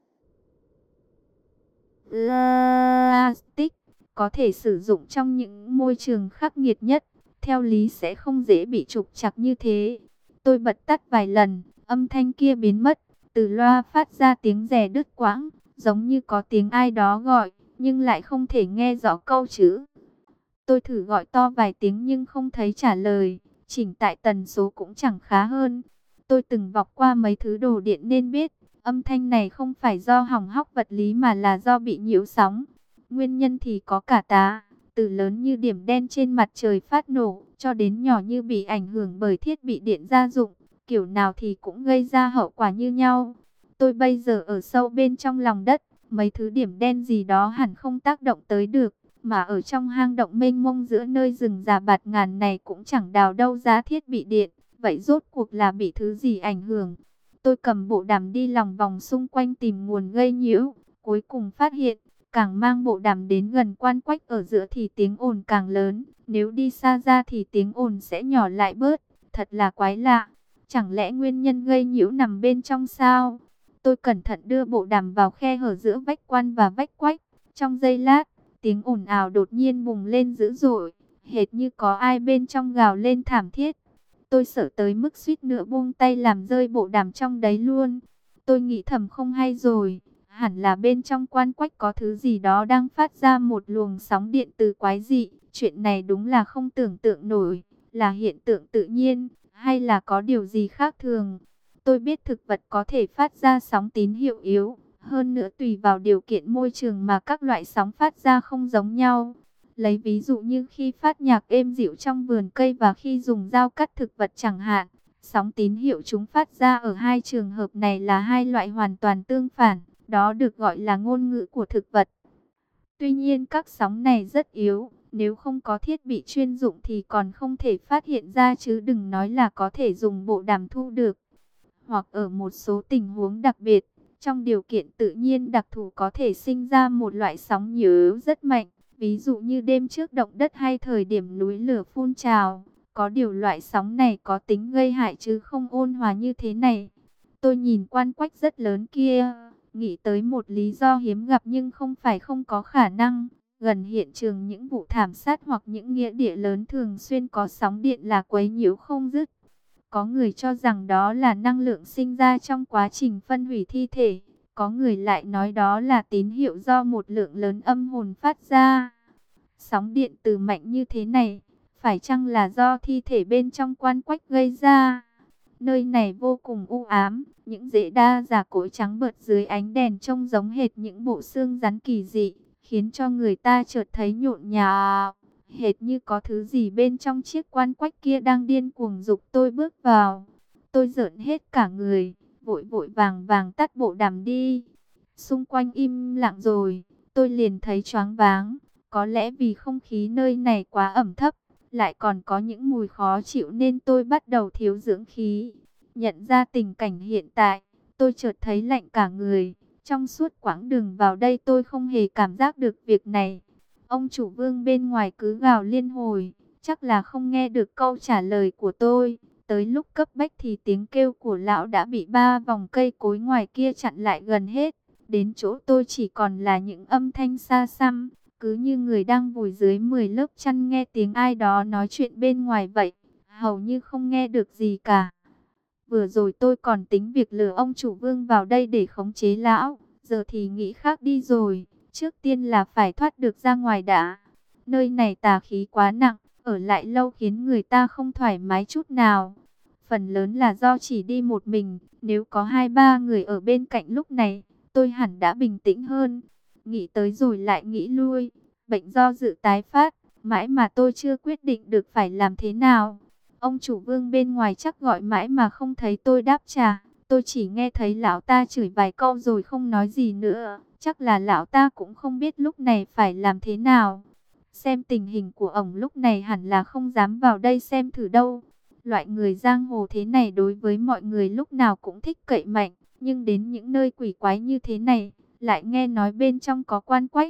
plastic, có thể sử dụng trong những môi trường khắc nghiệt nhất, theo lý sẽ không dễ bị trục trặc như thế. Tôi bật tắt vài lần, âm thanh kia biến mất, từ loa phát ra tiếng rè đứt quãng, giống như có tiếng ai đó gọi, nhưng lại không thể nghe rõ câu chữ. Tôi thử gọi to vài tiếng nhưng không thấy trả lời, chỉnh tại tần số cũng chẳng khá hơn. Tôi từng vọc qua mấy thứ đồ điện nên biết, âm thanh này không phải do hỏng hóc vật lý mà là do bị nhiễu sóng. Nguyên nhân thì có cả tá, từ lớn như điểm đen trên mặt trời phát nổ, cho đến nhỏ như bị ảnh hưởng bởi thiết bị điện gia dụng, kiểu nào thì cũng gây ra hậu quả như nhau. Tôi bây giờ ở sâu bên trong lòng đất, mấy thứ điểm đen gì đó hẳn không tác động tới được, mà ở trong hang động mênh mông giữa nơi rừng già bạt ngàn này cũng chẳng đào đâu ra thiết bị điện, vậy rốt cuộc là bị thứ gì ảnh hưởng? Tôi cầm bộ đàm đi lòng vòng xung quanh tìm nguồn gây nhiễu, cuối cùng phát hiện, càng mang bộ đàm đến gần quan quách ở giữa thì tiếng ồn càng lớn, nếu đi xa ra thì tiếng ồn sẽ nhỏ lại bớt, thật là quái lạ, chẳng lẽ nguyên nhân gây nhiễu nằm bên trong sao? Tôi cẩn thận đưa bộ đàm vào khe hở giữa vách quan và vách quách, trong giây lát, tiếng ồn ào đột nhiên bùng lên dữ dội, hệt như có ai bên trong gào lên thảm thiết. Tôi sợ tới mức suýt nữa buông tay làm rơi bộ đàm trong đấy luôn. Tôi nghĩ thầm không hay rồi, hẳn là bên trong quan quách có thứ gì đó đang phát ra một luồng sóng điện từ quái dị. Chuyện này đúng là không tưởng tượng nổi, là hiện tượng tự nhiên, hay là có điều gì khác thường. Tôi biết thực vật có thể phát ra sóng tín hiệu yếu, hơn nữa tùy vào điều kiện môi trường mà các loại sóng phát ra không giống nhau. Lấy ví dụ như khi phát nhạc êm dịu trong vườn cây và khi dùng dao cắt thực vật chẳng hạn, sóng tín hiệu chúng phát ra ở hai trường hợp này là hai loại hoàn toàn tương phản, đó được gọi là ngôn ngữ của thực vật. Tuy nhiên các sóng này rất yếu, nếu không có thiết bị chuyên dụng thì còn không thể phát hiện ra chứ đừng nói là có thể dùng bộ đàm thu được. Hoặc ở một số tình huống đặc biệt, trong điều kiện tự nhiên đặc thù có thể sinh ra một loại sóng nhiễu rất mạnh, ví dụ như đêm trước động đất hay thời điểm núi lửa phun trào. Có điều loại sóng này có tính gây hại chứ không ôn hòa như thế này. Tôi nhìn quan quách rất lớn kia, nghĩ tới một lý do hiếm gặp nhưng không phải không có khả năng. Gần hiện trường những vụ thảm sát hoặc những nghĩa địa lớn thường xuyên có sóng điện là quấy nhiễu không dứt. Có người cho rằng đó là năng lượng sinh ra trong quá trình phân hủy thi thể. Có người lại nói đó là tín hiệu do một lượng lớn âm hồn phát ra. Sóng điện từ mạnh như thế này, phải chăng là do thi thể bên trong quan quách gây ra? Nơi này vô cùng u ám, những rễ đa giả cỗi trắng bợt dưới ánh đèn trông giống hệt những bộ xương rắn kỳ dị, khiến cho người ta chợt thấy nhộn nhạo, hệt như có thứ gì bên trong chiếc quan quách kia đang điên cuồng giục tôi bước vào. Tôi rợn hết cả người, vội vội vàng vàng tắt bộ đàm đi. Xung quanh im lặng rồi, tôi liền thấy choáng váng, có lẽ vì không khí nơi này quá ẩm thấp, lại còn có những mùi khó chịu nên tôi bắt đầu thiếu dưỡng khí. Nhận ra tình cảnh hiện tại, tôi chợt thấy lạnh cả người. Trong suốt quãng đường vào đây tôi không hề cảm giác được việc này. Ông chủ Vương bên ngoài cứ gào liên hồi, chắc là không nghe được câu trả lời của tôi. Tới lúc cấp bách thì tiếng kêu của lão đã bị 3 vòng cây cối ngoài kia chặn lại gần hết. Đến chỗ tôi chỉ còn là những âm thanh xa xăm, cứ như người đang vùi dưới 10 lớp chăn nghe tiếng ai đó nói chuyện bên ngoài vậy, hầu như không nghe được gì cả. Vừa rồi tôi còn tính việc lừa ông chủ Vương vào đây để khống chế lão, giờ thì nghĩ khác đi rồi, trước tiên là phải thoát được ra ngoài đã. Nơi này tà khí quá nặng, ở lại lâu khiến người ta không thoải mái chút nào. Phần lớn là do chỉ đi một mình, nếu có 2-3 người ở bên cạnh lúc này, tôi hẳn đã bình tĩnh hơn. Nghĩ tới rồi lại nghĩ lui, bệnh do dự tái phát, mãi mà tôi chưa quyết định được phải làm thế nào. Ông chủ Vương bên ngoài chắc gọi mãi mà không thấy tôi đáp trả, tôi chỉ nghe thấy lão ta chửi vài câu rồi không nói gì nữa, chắc là lão ta cũng không biết lúc này phải làm thế nào. Xem tình hình của ổng lúc này hẳn là không dám vào đây xem thử đâu. Loại người giang hồ thế này đối với mọi người lúc nào cũng thích cậy mạnh, nhưng đến những nơi quỷ quái như thế này, lại nghe nói bên trong có quan quách,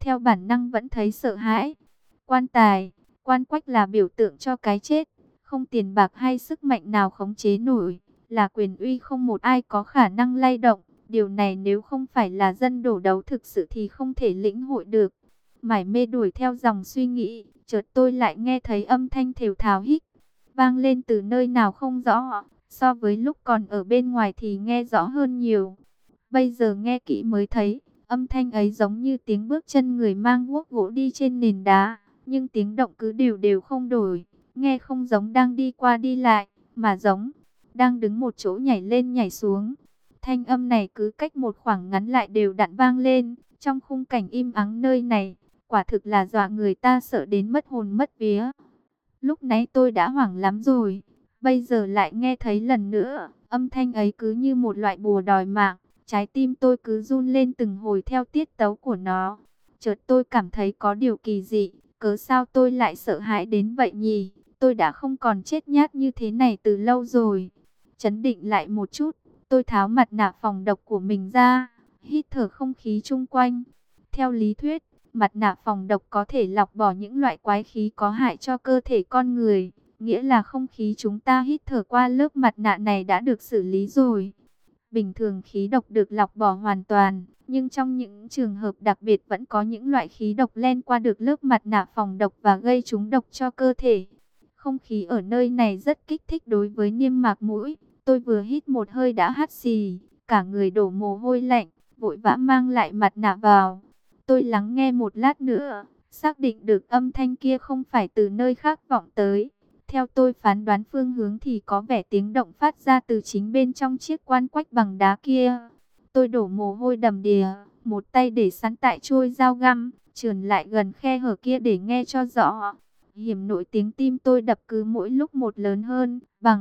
theo bản năng vẫn thấy sợ hãi. Quan tài, quan quách là biểu tượng cho cái chết, không tiền bạc hay sức mạnh nào khống chế nổi, là quyền uy không một ai có khả năng lay động. Điều này nếu không phải là dân đổ đấu thực sự thì không thể lĩnh hội được. Mải mê đuổi theo dòng suy nghĩ, chợt tôi lại nghe thấy âm thanh thều thào hít, vang lên từ nơi nào không rõ, so với lúc còn ở bên ngoài thì nghe rõ hơn nhiều. Bây giờ nghe kỹ mới thấy, âm thanh ấy giống như tiếng bước chân người mang guốc gỗ đi trên nền đá, nhưng tiếng động cứ đều đều không đổi, nghe không giống đang đi qua đi lại, mà giống đang đứng một chỗ nhảy lên nhảy xuống. Thanh âm này cứ cách một khoảng ngắn lại đều đặn vang lên, trong khung cảnh im ắng nơi này, quả thực là dọa người ta sợ đến mất hồn mất vía. Lúc nãy tôi đã hoảng lắm rồi, bây giờ lại nghe thấy lần nữa, âm thanh ấy cứ như một loại bùa đòi mạng, trái tim tôi cứ run lên từng hồi theo tiết tấu của nó. Chợt tôi cảm thấy có điều kỳ dị, cớ sao tôi lại sợ hãi đến vậy nhỉ? Tôi đã không còn chết nhát như thế này từ lâu rồi. Trấn định lại một chút, tôi tháo mặt nạ phòng độc của mình ra, hít thở không khí chung quanh. Theo lý thuyết, mặt nạ phòng độc có thể lọc bỏ những loại quái khí có hại cho cơ thể con người, nghĩa là không khí chúng ta hít thở qua lớp mặt nạ này đã được xử lý rồi. Bình thường khí độc được lọc bỏ hoàn toàn, nhưng trong những trường hợp đặc biệt vẫn có những loại khí độc len qua được lớp mặt nạ phòng độc và gây trúng độc cho cơ thể. Không khí ở nơi này rất kích thích đối với niêm mạc mũi. Tôi vừa hít một hơi đã hắt xì, cả người đổ mồ hôi lạnh, vội vã mang lại mặt nạ vào. Tôi lắng nghe một lát nữa, xác định được âm thanh kia không phải từ nơi khác vọng tới. Theo tôi phán đoán phương hướng thì có vẻ tiếng động phát ra từ chính bên trong chiếc quan quách bằng đá kia. Tôi đổ mồ hôi đầm đìa, một tay để sẵn tại chuôi dao găm, trườn lại gần khe hở kia để nghe cho rõ. Hiểm nội tiếng tim tôi đập cứ mỗi lúc một lớn hơn,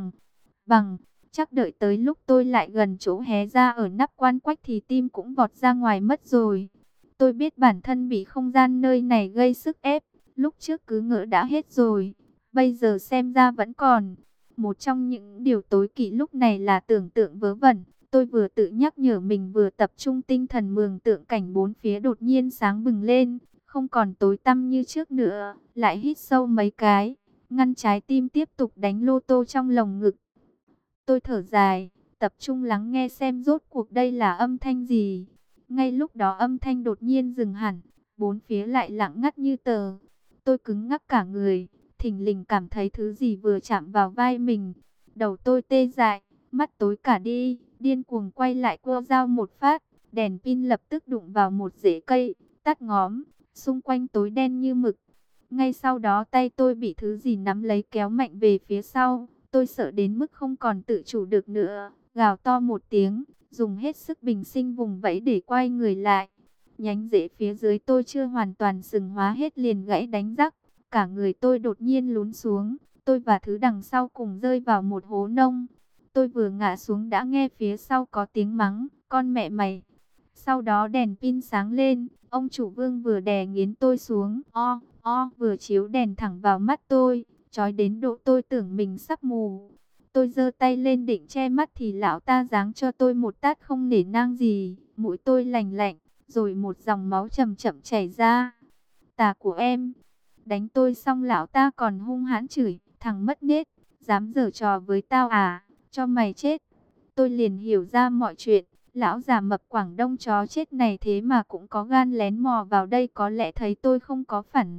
bằng. Chắc đợi tới lúc tôi lại gần chỗ hé ra ở nắp quan quách thì tim cũng vọt ra ngoài mất rồi. Tôi biết bản thân bị không gian nơi này gây sức ép, lúc trước cứ ngỡ đã hết rồi, bây giờ xem ra vẫn còn. Một trong những điều tối kỵ lúc này là tưởng tượng vớ vẩn. Tôi vừa tự nhắc nhở mình vừa tập trung tinh thần mường tượng cảnh bốn phía đột nhiên sáng bừng lên, không còn tối tăm như trước nữa. Lại hít sâu mấy cái, ngăn trái tim tiếp tục đánh lô tô trong lồng ngực. Tôi thở dài, tập trung lắng nghe xem rốt cuộc đây là âm thanh gì. Ngay lúc đó âm thanh đột nhiên dừng hẳn, bốn phía lại lặng ngắt như tờ. Tôi cứng ngắc cả người, thình lình cảm thấy thứ gì vừa chạm vào vai mình. Đầu tôi tê dại, mắt tối cả đi, điên cuồng quay lại cua dao một phát. Đèn pin lập tức đụng vào một rễ cây, tắt ngóm, xung quanh tối đen như mực. Ngay sau đó tay tôi bị thứ gì nắm lấy kéo mạnh về phía sau. Tôi sợ đến mức không còn tự chủ được nữa, gào to một tiếng, dùng hết sức bình sinh vùng vẫy để quay người lại. Nhánh rễ phía dưới tôi chưa hoàn toàn sừng hóa hết liền gãy đánh rắc, cả người tôi đột nhiên lún xuống, tôi và thứ đằng sau cùng rơi vào một hố nông. Tôi vừa ngã xuống đã nghe phía sau có tiếng mắng, con mẹ mày. Sau đó đèn pin sáng lên, ông chủ Vương vừa đè nghiến tôi xuống, vừa chiếu đèn thẳng vào mắt tôi, chói đến độ tôi tưởng mình sắp mù. Tôi giơ tay lên định che mắt thì lão ta giáng cho tôi một tát không nể nang gì, mũi tôi lành lạnh, rồi một dòng máu chậm chậm chảy ra. Tà của em. Đánh tôi xong lão ta còn hung hãn chửi, thằng mất nết, dám giở trò với tao à, cho mày chết. Tôi liền hiểu ra mọi chuyện, lão già mập Quảng Đông chó chết này thế mà cũng có gan lén mò vào đây, có lẽ thấy tôi không có phản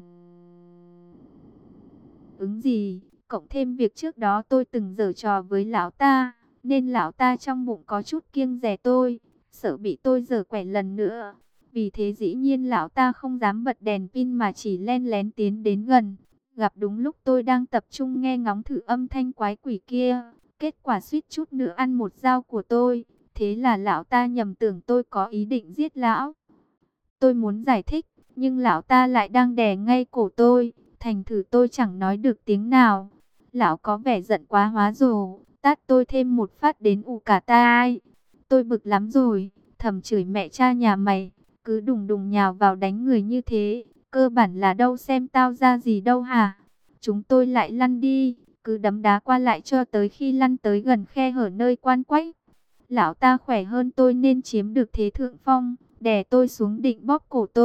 ứng gì, cộng thêm việc trước đó tôi từng giở trò với lão ta, nên lão ta trong bụng có chút kiêng dè tôi, sợ bị tôi giở quẻ lần nữa. Vì thế dĩ nhiên lão ta không dám bật đèn pin mà chỉ len lén tiến đến gần. Gặp đúng lúc tôi đang tập trung nghe ngóng thử âm thanh quái quỷ kia, kết quả suýt chút nữa ăn một dao của tôi. Thế là lão ta nhầm tưởng tôi có ý định giết lão. Tôi muốn giải thích, nhưng lão ta lại đang đè ngay cổ tôi, thành thử tôi chẳng nói được tiếng nào. Lão có vẻ giận quá hóa rồ, tát tôi thêm một phát đến ù cả tai. Tôi bực lắm rồi, thầm chửi mẹ cha nhà mày, cứ đùng đùng nhào vào đánh người như thế, cơ bản là đâu xem tao ra gì đâu hả? Chúng tôi lại lăn đi, cứ đấm đá qua lại cho tới khi lăn tới gần khe hở nơi quan quách. Lão ta khỏe hơn tôi nên chiếm được thế thượng phong, đè tôi xuống định bóp cổ tôi,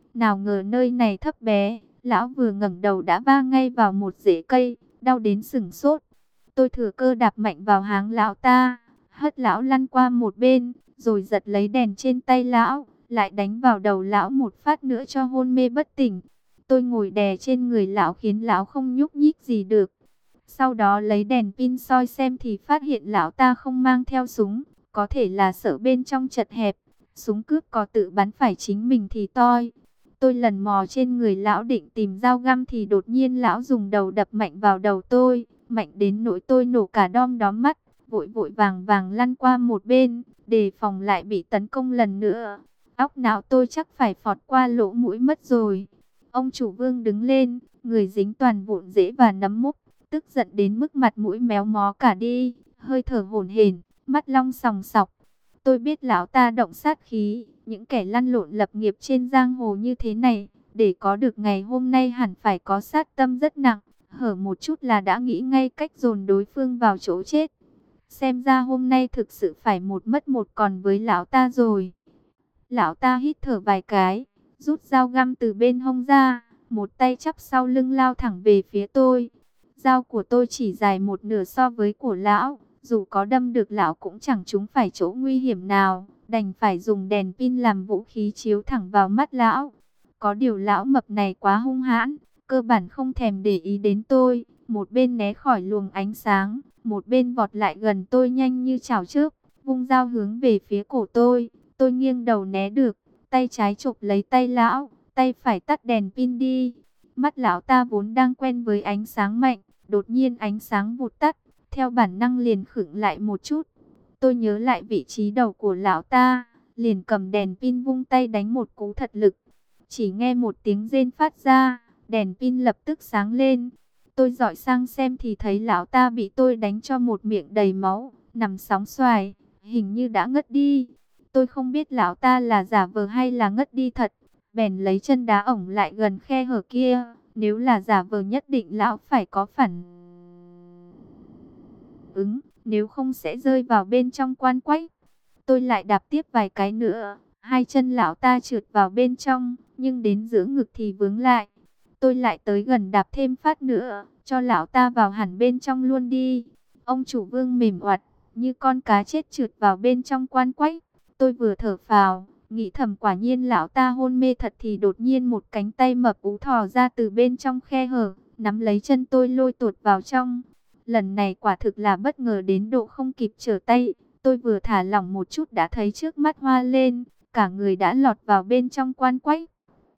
Nào ngờ nơi này thấp bé, lão vừa ngẩng đầu đã va ngay vào một rễ cây, đau đến sửng sốt. Tôi thừa cơ đạp mạnh vào háng lão ta, hất lão lăn qua một bên, rồi giật lấy đèn trên tay lão, lại đánh vào đầu lão một phát nữa cho hôn mê bất tỉnh. Tôi ngồi đè trên người lão khiến lão không nhúc nhích gì được. Sau đó lấy đèn pin soi xem thì phát hiện lão ta không mang theo súng, có thể là sợ bên trong chật hẹp, súng cướp có tự bắn phải chính mình thì toi. Tôi lần mò trên người lão định tìm dao găm thì đột nhiên lão dùng đầu đập mạnh vào đầu tôi, mạnh đến nỗi tôi nổ cả đom đóm mắt, vội vội vàng vàng lăn qua một bên, đề phòng lại bị tấn công lần nữa. Óc não tôi chắc phải phọt qua lỗ mũi mất rồi. Ông chủ Vương đứng lên, người dính toàn vụn rễ và nấm mốc, tức giận đến mức mặt mũi méo mó cả đi, hơi thở hổn hển, mắt long sòng sọc. Tôi biết lão ta động sát khí, những kẻ lăn lộn lập nghiệp trên giang hồ như thế này, để có được ngày hôm nay hẳn phải có sát tâm rất nặng, hở một chút là đã nghĩ ngay cách dồn đối phương vào chỗ chết. Xem ra hôm nay thực sự phải một mất một còn với lão ta rồi. Lão ta hít thở vài cái, rút dao găm từ bên hông ra, một tay chắp sau lưng lao thẳng về phía tôi. Dao của tôi chỉ dài một nửa so với của lão, dù có đâm được lão cũng chẳng trúng phải chỗ nguy hiểm nào, đành phải dùng đèn pin làm vũ khí chiếu thẳng vào mắt lão. Có điều lão mập này quá hung hãn, cơ bản không thèm để ý đến tôi, một bên né khỏi luồng ánh sáng, một bên vọt lại gần tôi nhanh như chảo chớp, vung dao hướng về phía cổ tôi. Tôi nghiêng đầu né được, tay trái chộp lấy tay lão, tay phải tắt đèn pin đi. Mắt lão ta vốn đang quen với ánh sáng mạnh, đột nhiên ánh sáng vụt tắt, theo bản năng liền khựng lại một chút. Tôi nhớ lại vị trí đầu của lão ta, liền cầm đèn pin vung tay đánh một cú thật lực. Chỉ nghe một tiếng rên phát ra, đèn pin lập tức sáng lên. Tôi dọi sang xem thì thấy lão ta bị tôi đánh cho một miệng đầy máu, nằm sóng xoài, hình như đã ngất đi. Tôi không biết lão ta là giả vờ hay là ngất đi thật, bèn lấy chân đá ổng lại gần khe hở kia. Nếu là giả vờ nhất định lão phải có phản ứng, nếu không sẽ rơi vào bên trong quan quách. Tôi lại đạp tiếp vài cái nữa, hai chân lão ta trượt vào bên trong, nhưng đến giữa ngực thì vướng lại. Tôi lại tới gần đạp thêm phát nữa, cho lão ta vào hẳn bên trong luôn đi. Ông chủ Vương mềm oặt, như con cá chết trượt vào bên trong quan quách. Tôi vừa thở phào, nghĩ thầm quả nhiên lão ta hôn mê thật thì đột nhiên một cánh tay mập ú thò ra từ bên trong khe hở, nắm lấy chân tôi lôi tuột vào trong. Lần này quả thực là bất ngờ đến độ không kịp trở tay. Tôi vừa thả lỏng một chút đã thấy trước mắt hoa lên, cả người đã lọt vào bên trong quan quách.